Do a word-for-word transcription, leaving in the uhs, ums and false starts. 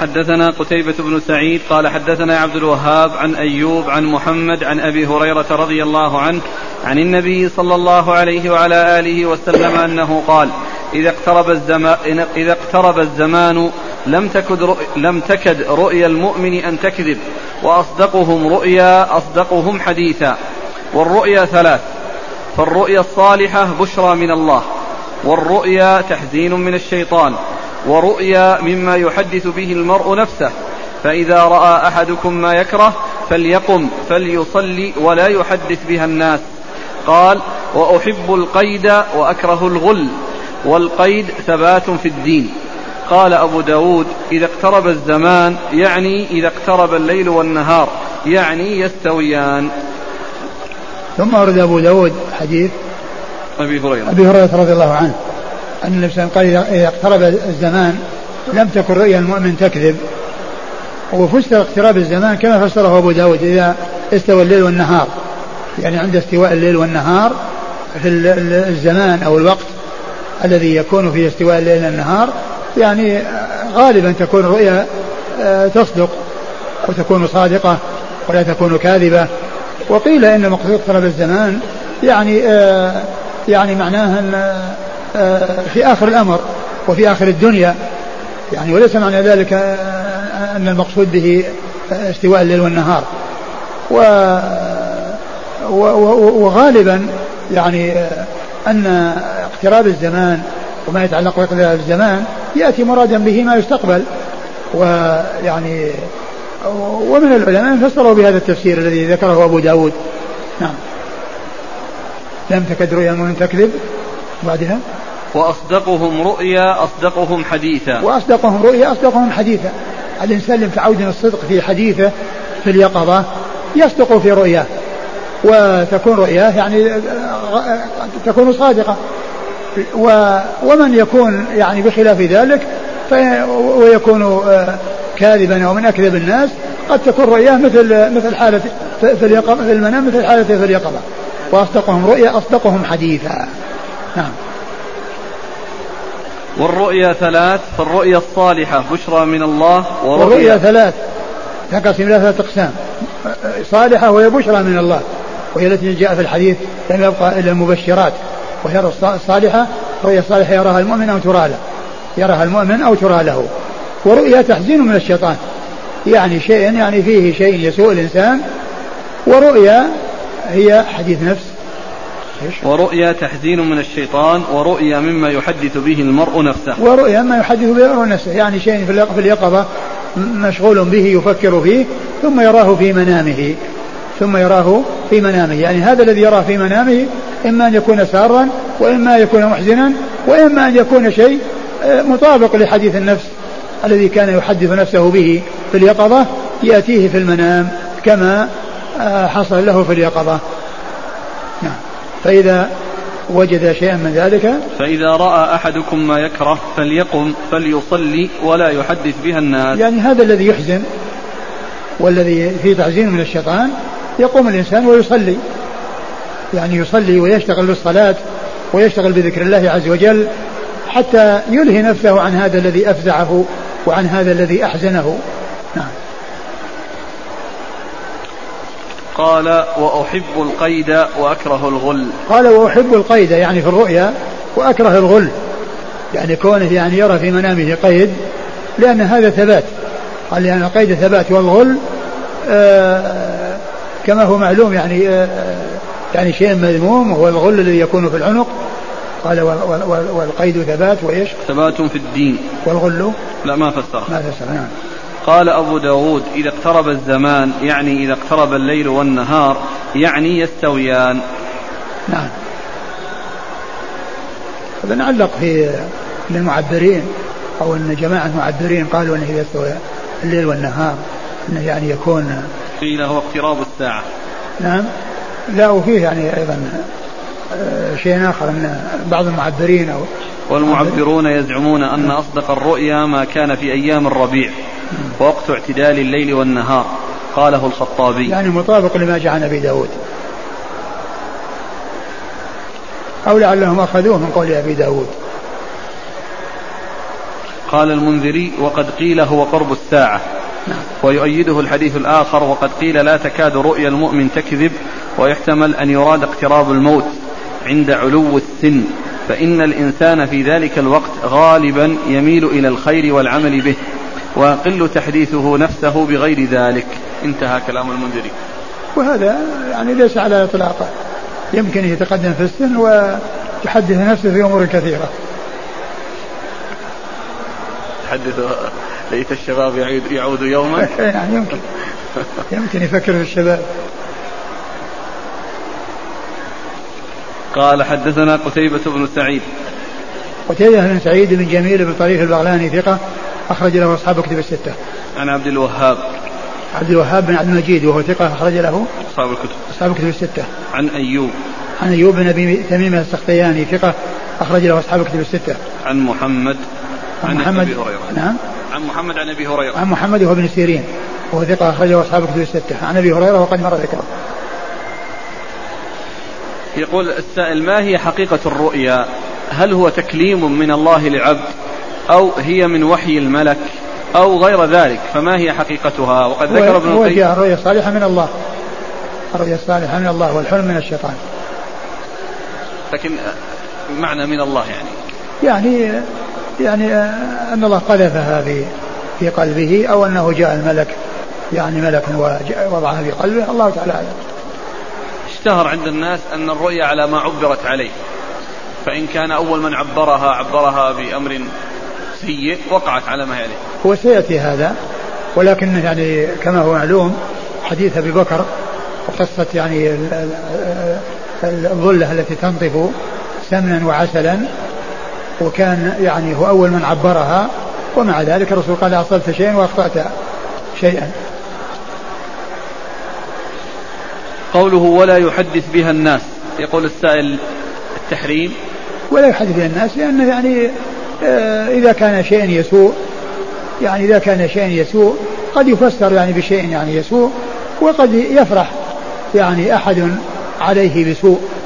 حدثنا قتيبة بن سعيد قال حدثنا عبد الوهاب عن أيوب عن محمد عن أبي هريرة رضي الله عنه عن النبي صلى الله عليه وعلى آله وسلم أنه قال إذا اقترب الزمان, إذا اقترب الزمان لم تكد, رؤ لم تكد رؤيا المؤمن أن تكذب، وأصدقهم رؤيا أصدقهم حديثا. والرؤيا ثلاث: فالرؤيا الصالحة بشرى من الله، والرؤيا تحزين من الشيطان، ورؤيا مما يحدث به المرء نفسه. فإذا رأى أحدكم ما يكره فليقم فليصلي ولا يحدث بها الناس. قال: وأحب القيد وأكره الغل، والقيد ثبات في الدين. قال أبو داود: إذا اقترب الزمان يعني إذا اقترب الليل والنهار، يعني يستويان. ثم أورد أبو داود حديث أبي هريرة أبي هريرة رضي الله عنه أن النبي صلى الله عليه وسلم قال: إذا اقترب الزمان لم تكن رؤيا المؤمن تكذب. وفسر اقتراب الزمان كما فسره أبو داود: إذا استوى الليل والنهار، يعني عند استواء الليل والنهار في الزمان أو الوقت الذي يكون فيه استواء الليل والنهار، يعني غالبا تكون الرؤيا تصدق أو تكون صادقة ولا تكون كاذبة. وقيل إن مقصود اقتراب الزمان يعني يعني معناها في آخر الأمر وفي آخر الدنيا، يعني وليس معنى ذلك أن المقصود به استواء الليل والنهار. وغالبا يعني أن اقتراب الزمان وما يتعلق باقتراب الزمان يأتي مرادا به ما يستقبل. ويعني ومن العلماء فسروا بهذا التفسير الذي ذكره أبو داود. نعم. لم تكد رؤيا المؤمن تكذب. بعدها: وأصدقهم رؤيا أصدقهم حديثا. وأصدقهم رؤيا أصدقهم حديثا. الإنسان متعود الصدق في حديثه في اليقظة يصدق في رؤياه، وتكون رؤياه يعني تكون صادقة. ومن يكون يعني بخلاف ذلك ويكون كاذبا أو من أكذب الناس قد تكون رؤياه مثل مثل حالة في اليقظة في المنام مثل حالته في اليقظة. وأصدقهم رؤيا أصدقهم حديثا. نعم. والرؤيا ثلاث: فالرؤيا الصالحة بشرى من الله، والرؤيا ثلاث تنقسم إلى ثلاثة أقسام: صالحة وهي بشرى من الله، وهي التي جاء في الحديث لم يبقى إلا المبشرات. وهي الصالحة رؤيا الصالحة يراها المؤمن أو ترى له يراها المؤمن أو ترى له. ورؤيا تحزين من الشيطان، يعني شيء يعني فيه شيء يسوء الإنسان. ورؤيا هي حديث نفس. ورؤيا تحزين من الشيطان، ورؤيا مما يحدث به المرء نفسه. ورؤيا ما يحدث به المرء نفسه، يعني شيء في اليقظة مشغول به يفكر فيه ثم يراه في منامه ثم يراه في منامه يعني هذا الذي يراه في منامه إما أن يكون سارا، وإما أن يكون محزنا، وإما أن يكون شيء مطابق لحديث النفس الذي كان يحدث نفسه به في اليقظة يأتيه في المنام كما حصل له في اليقظة. نعم. فإذا وجد شيئا من ذلك فإذا رأى أحدكم ما يكره فليقم فليصلي ولا يحدث بها الناس. يعني هذا الذي يحزن والذي فيه تحزين من الشيطان يقوم الإنسان ويصلي، يعني يصلي ويشتغل بالصلاة ويشتغل بذكر الله عز وجل حتى يلهي نفسه عن هذا الذي أفزعه وعن هذا الذي أحزنه. نعم. قال: وأحب القيد وأكره الغل. قال: وأحب القيد يعني في الرؤيا، وأكره الغل يعني كونه يعني يرى في منامه قيد، لأن هذا ثبات. قال: لأن القيد ثبات، والغل آه كما هو معلوم يعني آه يعني شيء مذموم، وهو الغل الذي يكون في العنق. قال: والقيد ثبات وإيش؟ ثبات في الدين. والغل لا ما فسر ما فسر. نعم. قال أبو داود: إذا اقترب الزمان يعني إذا اقترب الليل والنهار، يعني يستويان. نعم. هذا نعلق في المعبرين أو أن جماعة معبرين قالوا أنه إذا استوى الليل والنهار أنه يعني يكون قيل هو اقتراب الساعة. نعم. لا، وفيه يعني أيضا شيء آخر من بعض المعبرين أو والمعبرون يزعمون أن أصدق الرؤيا ما كان في أيام الربيع ووقت اعتدال الليل والنهار. قاله الخطابي. يعني مطابق لما جاء عن أبي داود، أو لعلهم أخذوه من قول أبي داود. قال المنذري وقد قيل هو قرب الساعة. ويؤيده الحديث الآخر وقد قيل لا تكاد رؤيا المؤمن تكذب، ويحتمل أن يراد اقتراب الموت عند علو السن، فإن الإنسان في ذلك الوقت غالبا يميل إلى الخير والعمل به، ويقل تحديثه نفسه بغير ذلك. انتهى كلام المنذري. وهذا يعني ليس على إطلاقه، يمكن يتقدم في السن ويحدث نفسه في أمور كثيرة. تحدث ليت الشباب يعود, يعود يوما. يعني يمكن يمكن يفكر في الشباب. قال حدثنا قتيبة بن سعيد. قتيبة بن سعيد بن جميل بن طريف البغلاني ثقة أخرج له أصحاب كتب الستة. عن عبد الوهاب. عبد الوهاب بن عبد المجيد وهو ثقة أخرج له أصحاب الكتب. أصحاب كتب الستة. عن أيوب. عن أيوب بن أبي تميم السختياني ثقة أخرج له أصحاب كتب الستة. عن محمد. عن محمد. أبي هريرة. نعم. عن محمد عن أبي هريرة. عن محمد وهو ابن سيرين وهو ثقة أخرجه أصحاب كتب الستة. عن أبي هريرة وقد مر ذكره. يقول السائل: ما هي حقيقة الرؤيا؟ هل هو تكليم من الله لعبد، أو هي من وحي الملك، أو غير ذلك؟ فما هي حقيقتها؟ وقد ذكر ابن القيم هو الرؤيا الصالحة من الله، الرؤيا الصالحة من الله، والحلم من الشيطان. لكن معنى من الله يعني يعني يعني أن الله قذفها في في قلبه، أو أنه جاء الملك يعني ملك ووضعها في قلبه، الله تعالى أعلم. اشتهر عند الناس أن الرؤيا على ما عبرت عليه، فإن كان أول من عبرها عبرها بأمر سيء وقعت على ما هي عليه. هو سيأتي هذا، ولكن يعني كما هو معلوم حديث أبي بكر وقصة يعني الظلة التي تنطف سمنا وعسلا، وكان يعني هو أول من عبرها، ومع ذلك الرسول قال: أصبت شيئا وأخطأت شيئا. قوله ولا يحدث بها الناس، يقول السائل التحريم. ولا يحدث بها الناس لأنه يعني إذا كان شيء يسوء، يعني إذا كان شيء يسوء قد يفسر يعني بشيء يعني يسوء، وقد يفرح يعني أحد عليه بسوء،